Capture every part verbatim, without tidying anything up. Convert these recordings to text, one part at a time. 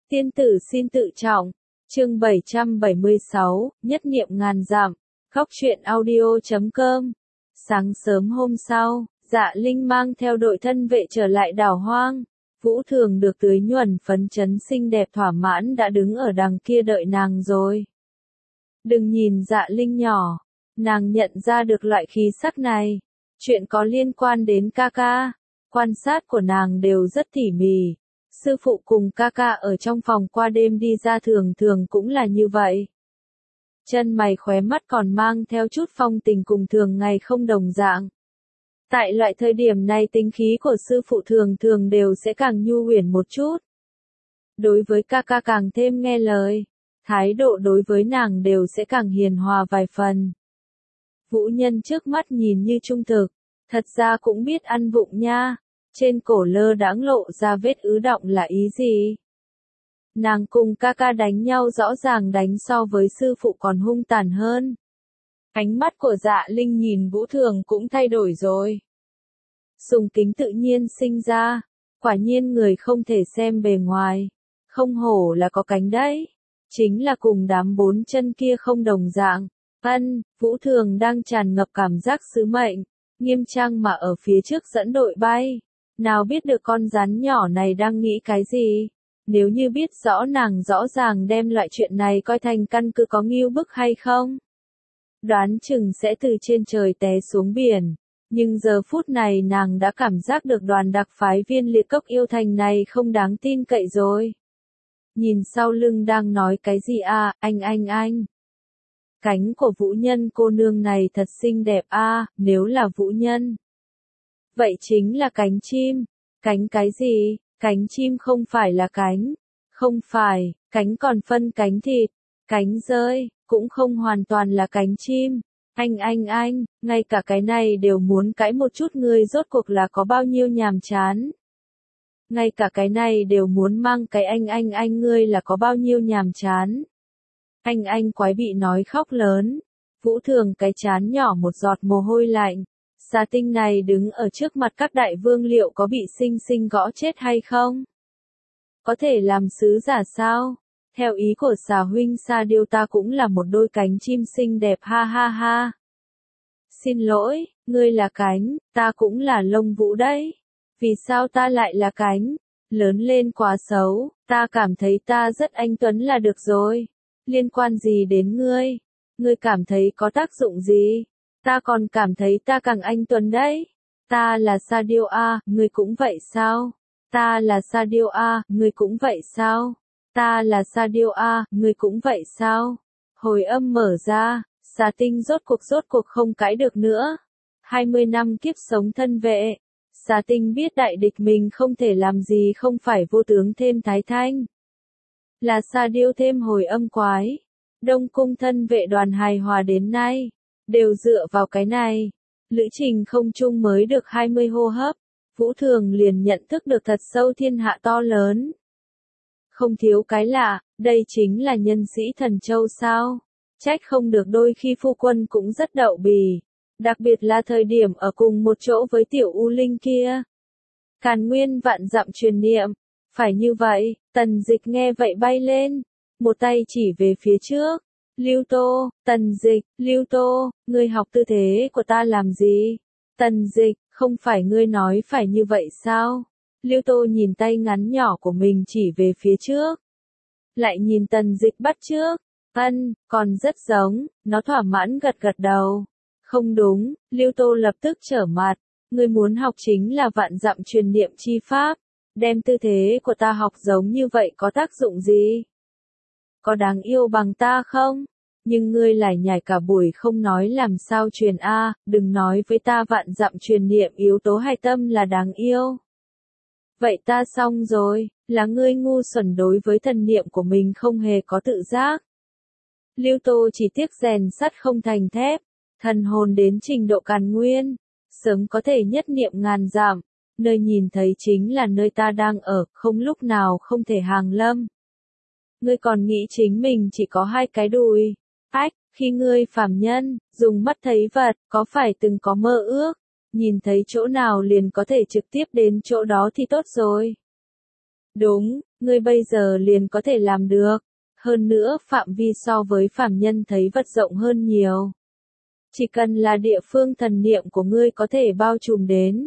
Tiên tử xin tự trọng. Chương bảy trăm bảy mươi sáu, nhất niệm ngàn dặm. Góc truyện audio chấm com. Sáng sớm hôm sau, Dạ Linh mang theo đội thân vệ trở lại đảo hoang. Vũ Thường được tưới nhuần phấn chấn xinh đẹp thỏa mãn đã đứng ở đằng kia đợi nàng rồi. Đừng nhìn Dạ Linh nhỏ, nàng nhận ra được loại khí sắc này. Chuyện có liên quan đến ca ca, quan sát của nàng đều rất tỉ mỉ. Sư phụ cùng ca ca ở trong phòng qua đêm đi ra thường thường cũng là như vậy. Chân mày khóe mắt còn mang theo chút phong tình cùng thường ngày không đồng dạng. Tại loại thời điểm này tính khí của sư phụ thường thường đều sẽ càng nhu huyền một chút. Đối với ca ca càng thêm nghe lời, thái độ đối với nàng đều sẽ càng hiền hòa vài phần. Vũ Nhân trước mắt nhìn như trung thực, thật ra cũng biết ăn vụng nha. Trên cổ lơ đãng lộ ra vết ứ đọng là ý gì? Nàng cùng ca ca đánh nhau rõ ràng đánh so với sư phụ còn hung tàn hơn. Ánh mắt của Dạ Linh nhìn Vũ Thường cũng thay đổi rồi. Sùng kính tự nhiên sinh ra, quả nhiên người không thể xem bề ngoài, không hổ là có cánh đấy, chính là cùng đám bốn chân kia không đồng dạng. Ân, Vũ Thường đang tràn ngập cảm giác sứ mệnh, nghiêm trang mà ở phía trước dẫn đội bay. Nào biết được con rắn nhỏ này đang nghĩ cái gì? Nếu như biết rõ nàng rõ ràng đem loại chuyện này coi thành căn cứ có ngưu bức hay không? Đoán chừng sẽ từ trên trời té xuống biển. Nhưng giờ phút này nàng đã cảm giác được đoàn đặc phái viên liệt cốc yêu thành này không đáng tin cậy rồi. Nhìn sau lưng đang nói cái gì à, anh anh anh. Cánh của Vũ Nhân cô nương này thật xinh đẹp à, nếu là Vũ Nhân. Vậy chính là cánh chim. Cánh cái gì? Cánh chim không phải là cánh. Không phải, cánh còn phân cánh thịt. Cánh rơi, cũng không hoàn toàn là cánh chim. Anh anh anh, ngay cả cái này đều muốn cãi một chút, người rốt cuộc là có bao nhiêu nhàm chán. Ngay cả cái này đều muốn mang cái anh anh anh ngươi là có bao nhiêu nhàm chán. Anh anh quái bị nói khóc lớn. Vũ Thường cái chán nhỏ một giọt mồ hôi lạnh. Xà tinh này đứng ở trước mặt các đại vương liệu có bị sinh sinh gõ chết hay không? Có thể làm sứ giả sao? Theo ý của xà huynh Sa Điêu ta cũng là một đôi cánh chim xinh đẹp ha ha ha. Xin lỗi, ngươi là cánh, ta cũng là lông vũ đấy. Vì sao ta lại là cánh? Lớn lên quá xấu, ta cảm thấy ta rất anh tuấn là được rồi. Liên quan gì đến ngươi? Ngươi cảm thấy có tác dụng gì? Ta còn cảm thấy ta càng anh tuấn đấy. Ta là Sa Điêu a, ngươi cũng vậy sao? Ta là Sa Điêu a, ngươi cũng vậy sao? Ta là Sa Điêu a, ngươi cũng vậy sao? Hồi âm mở ra, xà tinh rốt cuộc rốt cuộc không cãi được nữa. hai mươi năm kiếp sống thân vệ. Xà tinh biết đại địch mình không thể làm gì không phải vô tướng thêm thái thanh. Là Sa Điêu thêm hồi âm quái. Đông cung thân vệ đoàn hài hòa đến nay. Đều dựa vào cái này. Lữ trình không chung mới được hai mươi hô hấp. Vũ Thường liền nhận thức được thật sâu thiên hạ to lớn. Không thiếu cái lạ, đây chính là nhân sĩ thần châu sao. Trách không được đôi khi phu quân cũng rất đậu bì. Đặc biệt là thời điểm ở cùng một chỗ với tiểu U Linh kia. Càn nguyên vạn dặm truyền niệm. Phải như vậy, Tần Dịch nghe vậy bay lên. Một tay chỉ về phía trước. Lưu Tô, Tần Dịch, Lưu Tô, ngươi học tư thế của ta làm gì? Tần Dịch, không phải ngươi nói phải như vậy sao? Lưu Tô nhìn tay ngắn nhỏ của mình chỉ về phía trước. Lại nhìn Tần Dịch bắt trước. Ân, còn rất giống, nó thỏa mãn gật gật đầu. Không đúng, Lưu Tô lập tức trở mặt. Ngươi muốn học chính là vạn dặm truyền niệm chi pháp. Đem tư thế của ta học giống như vậy có tác dụng gì? Có đáng yêu bằng ta không? Nhưng ngươi lại nhảy cả buổi không nói làm sao truyền a, đừng nói với ta vạn dặm truyền niệm yếu tố hai tâm là đáng yêu. Vậy ta xong rồi, là ngươi ngu xuẩn đối với thần niệm của mình không hề có tự giác. Lưu Tô chỉ tiếc rèn sắt không thành thép, thần hồn đến trình độ càn nguyên, sớm có thể nhất niệm ngàn dặm, nơi nhìn thấy chính là nơi ta đang ở, không lúc nào không thể hàng lâm. Ngươi còn nghĩ chính mình chỉ có hai cái đùi. Ách, khi ngươi phàm nhân, dùng mắt thấy vật, có phải từng có mơ ước, nhìn thấy chỗ nào liền có thể trực tiếp đến chỗ đó thì tốt rồi. Đúng, ngươi bây giờ liền có thể làm được. Hơn nữa phạm vi so với phàm nhân thấy vật rộng hơn nhiều. Chỉ cần là địa phương thần niệm của ngươi có thể bao trùm đến.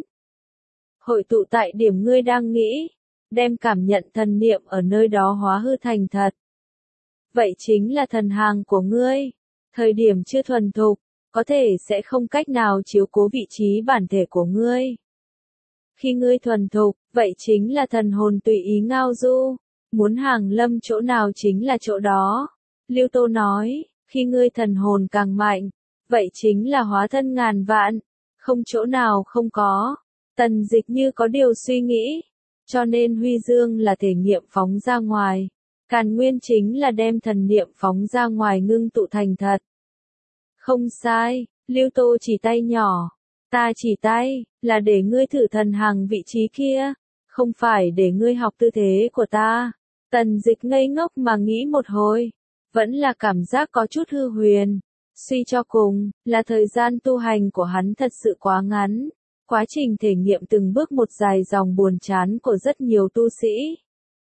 Hội tụ tại điểm ngươi đang nghĩ, đem cảm nhận thần niệm ở nơi đó hóa hư thành thật. Vậy chính là thần hàng của ngươi. Thời điểm chưa thuần thục, có thể sẽ không cách nào chiếu cố vị trí bản thể của ngươi. Khi ngươi thuần thục, vậy chính là thần hồn tùy ý ngao du, muốn hàng lâm chỗ nào chính là chỗ đó. Lưu Tô nói, khi ngươi thần hồn càng mạnh, vậy chính là hóa thân ngàn vạn, không chỗ nào không có. Tần Dịch như có điều suy nghĩ, cho nên Huy Dương là thể nghiệm phóng ra ngoài, Càn Nguyên chính là đem thần niệm phóng ra ngoài ngưng tụ thành thật. Không sai, Lưu Tô chỉ tay nhỏ, ta chỉ tay, là để ngươi thử thần hàng vị trí kia, không phải để ngươi học tư thế của ta. Tần Dịch ngây ngốc mà nghĩ một hồi, vẫn là cảm giác có chút hư huyền. Suy cho cùng, là thời gian tu hành của hắn thật sự quá ngắn. Quá trình thể nghiệm từng bước một dài dòng buồn chán của rất nhiều tu sĩ.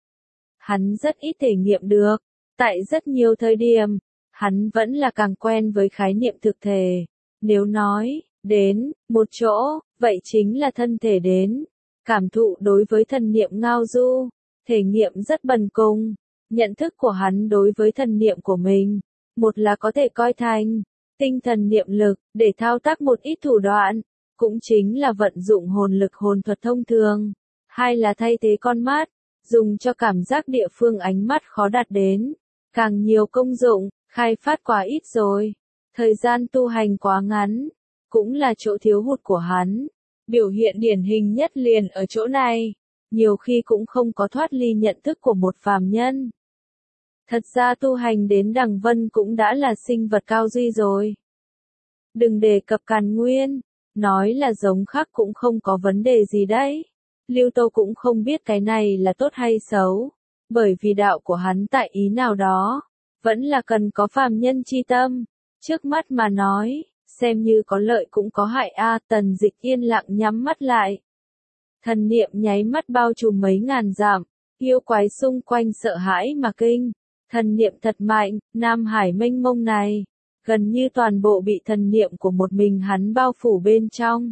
Hắn rất ít thể nghiệm được. Tại rất nhiều thời điểm, hắn vẫn là càng quen với khái niệm thực thể. Nếu nói, đến, một chỗ, vậy chính là thân thể đến. Cảm thụ đối với thần niệm ngao du, thể nghiệm rất bần cùng. Nhận thức của hắn đối với thần niệm của mình, một là có thể coi thành tinh thần niệm lực, để thao tác một ít thủ đoạn, cũng chính là vận dụng hồn lực hồn thuật thông thường. Hai là thay thế con mắt, dùng cho cảm giác địa phương ánh mắt khó đạt đến. Càng nhiều công dụng, khai phát quá ít rồi. Thời gian tu hành quá ngắn, cũng là chỗ thiếu hụt của hắn. Biểu hiện điển hình nhất liền ở chỗ này, nhiều khi cũng không có thoát ly nhận thức của một phàm nhân. Thật ra tu hành đến đằng vân cũng đã là sinh vật cao duy rồi. Đừng đề cập Càn Nguyên, nói là giống khác cũng không có vấn đề gì đấy. Lưu Tô cũng không biết cái này là tốt hay xấu, bởi vì đạo của hắn tại ý nào đó, vẫn là cần có phàm nhân chi tâm. Trước mắt mà nói, xem như có lợi cũng có hại a. Tần Dịch yên lặng nhắm mắt lại. Thần niệm nháy mắt bao trùm mấy ngàn dặm, yêu quái xung quanh sợ hãi mà kinh. Thần niệm thật mạnh, Nam Hải mênh mông này, gần như toàn bộ bị thần niệm của một mình hắn bao phủ bên trong.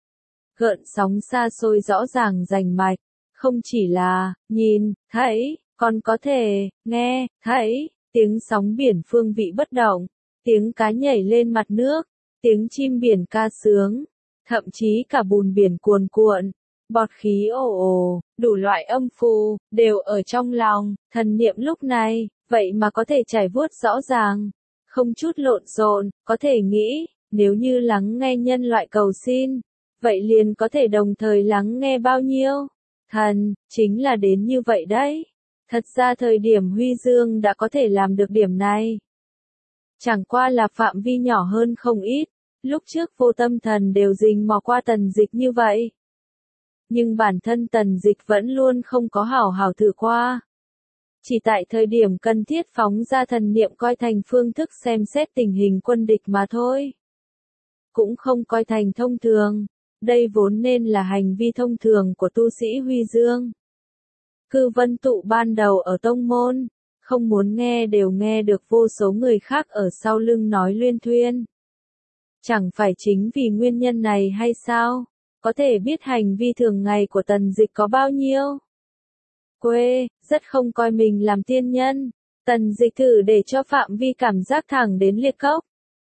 Gợn sóng xa xôi rõ ràng rành mạch, không chỉ là nhìn, thấy, còn có thể nghe, thấy, tiếng sóng biển phương vị bất động, tiếng cá nhảy lên mặt nước, tiếng chim biển ca sướng, thậm chí cả bùn biển cuồn cuộn, bọt khí ồ ồ, đủ loại âm phù, đều ở trong lòng. Thần niệm lúc này, vậy mà có thể trải vuốt rõ ràng, không chút lộn xộn, có thể nghĩ, nếu như lắng nghe nhân loại cầu xin, vậy liền có thể đồng thời lắng nghe bao nhiêu. Thần, chính là đến như vậy đấy. Thật ra thời điểm Huy Dương đã có thể làm được điểm này. Chẳng qua là phạm vi nhỏ hơn không ít, lúc trước Vô Tâm Thần đều rình mò qua Tần Dịch như vậy. Nhưng bản thân Tần Dịch vẫn luôn không có hảo hảo thử qua. Chỉ tại thời điểm cần thiết phóng ra thần niệm coi thành phương thức xem xét tình hình quân địch mà thôi. Cũng không coi thành thông thường, đây vốn nên là hành vi thông thường của tu sĩ Huy Dương. Cư Vân Tụ ban đầu ở tông môn, không muốn nghe đều nghe được vô số người khác ở sau lưng nói luyên thuyên. Chẳng phải chính vì nguyên nhân này hay sao? Có thể biết hành vi thường ngày của Tần Dịch có bao nhiêu? Quê, rất không coi mình làm tiên nhân. Tần Dịch thử để cho phạm vi cảm giác thẳng đến liệt cốc.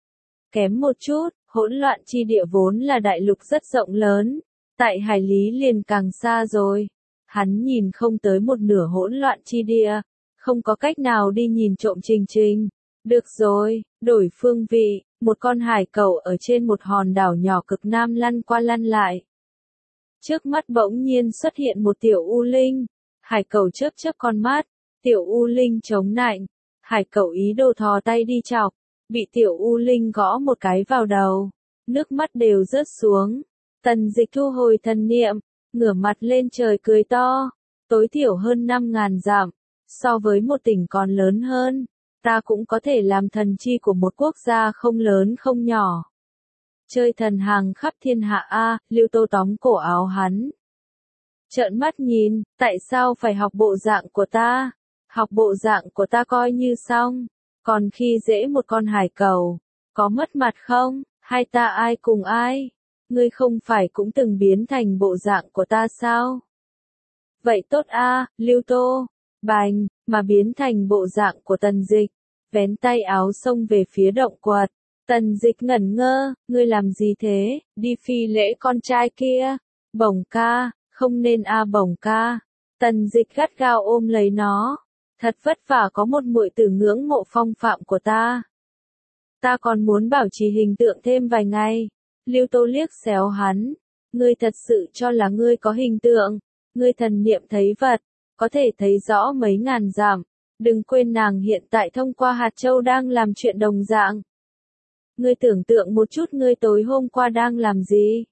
Kém một chút, hỗn loạn chi địa vốn là đại lục rất rộng lớn, tại hải lý liền càng xa rồi. Hắn nhìn không tới một nửa hỗn loạn chi địa, không có cách nào đi nhìn trộm Trình Trình. Được rồi, đổi phương vị, một con hải cẩu ở trên một hòn đảo nhỏ cực nam lăn qua lăn lại. Trước mắt bỗng nhiên xuất hiện một tiểu u linh, hải cẩu chớp chớp con mắt, tiểu u linh chống nạnh, hải cẩu ý đồ thò tay đi chọc, bị tiểu u linh gõ một cái vào đầu, nước mắt đều rớt xuống. Tần Dịch thu hồi thần niệm, ngửa mặt lên trời cười to, tối thiểu hơn năm ngàn dặm, so với một tỉnh còn lớn hơn, ta cũng có thể làm thần chi của một quốc gia không lớn không nhỏ. Chơi thần hàng khắp thiên hạ a, Lưu Tô tóm cổ áo hắn. Trợn mắt nhìn, tại sao phải học bộ dạng của ta? Học bộ dạng của ta coi như xong, còn khi dễ một con hải cẩu, có mất mặt không? Hay ta ai cùng ai? Ngươi không phải cũng từng biến thành bộ dạng của ta sao? Vậy tốt a, Lưu Tô. Bành, mà biến thành bộ dạng của Tần Dịch, vén tay áo xông về phía động quật. Tần Dịch ngẩn ngơ, ngươi làm gì thế, đi phi lễ con trai kia. Bổng ca, không nên a Bổng ca. Tần Dịch gắt gao ôm lấy nó. Thật vất vả có một muội tử ngưỡng mộ phong phạm của ta. Ta còn muốn bảo trì hình tượng thêm vài ngày. Lưu Tô liếc xéo hắn. Ngươi thật sự cho là ngươi có hình tượng. Ngươi thần niệm thấy vật, có thể thấy rõ mấy ngàn dặm. Đừng quên nàng hiện tại thông qua hạt châu đang làm chuyện đồng dạng. Ngươi tưởng tượng một chút ngươi tối hôm qua đang làm gì?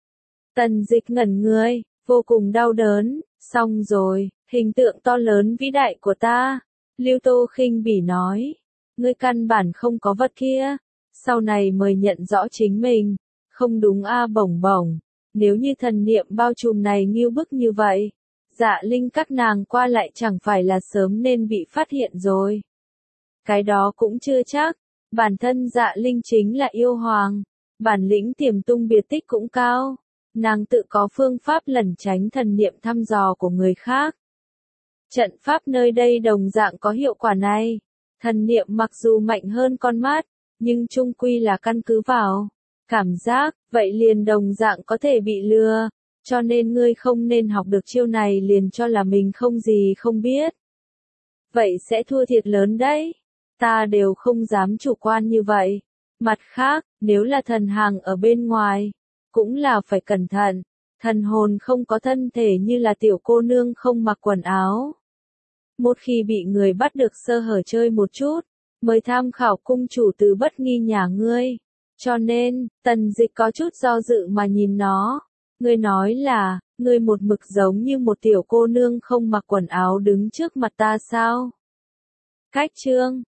Tần Dịch ngẩn người, vô cùng đau đớn. Xong rồi, hình tượng to lớn vĩ đại của ta. Lưu Tô khinh bỉ nói. Ngươi căn bản không có vật kia. Sau này mời nhận rõ chính mình. Không đúng a Bổng Bổng. Nếu như thần niệm bao trùm này nghiêu bức như vậy, Dạ Linh các nàng qua lại chẳng phải là sớm nên bị phát hiện rồi. Cái đó cũng chưa chắc, bản thân Dạ Linh chính là yêu hoàng, bản lĩnh tiềm tung biệt tích cũng cao, nàng tự có phương pháp lẩn tránh thần niệm thăm dò của người khác. Trận pháp nơi đây đồng dạng có hiệu quả này, thần niệm mặc dù mạnh hơn con mắt, nhưng chung quy là căn cứ vào cảm giác, vậy liền đồng dạng có thể bị lừa, cho nên ngươi không nên học được chiêu này liền cho là mình không gì không biết. Vậy sẽ thua thiệt lớn đấy, ta đều không dám chủ quan như vậy. Mặt khác, nếu là thần hàng ở bên ngoài, cũng là phải cẩn thận, thần hồn không có thân thể như là tiểu cô nương không mặc quần áo. Một khi bị người bắt được sơ hở chơi một chút, mời tham khảo cung chủ từ bất nghi nhà ngươi. Cho nên, Tần Dịch có chút do dự mà nhìn nó. Ngươi nói là, ngươi một mực giống như một tiểu cô nương không mặc quần áo đứng trước mặt ta sao? Cách chương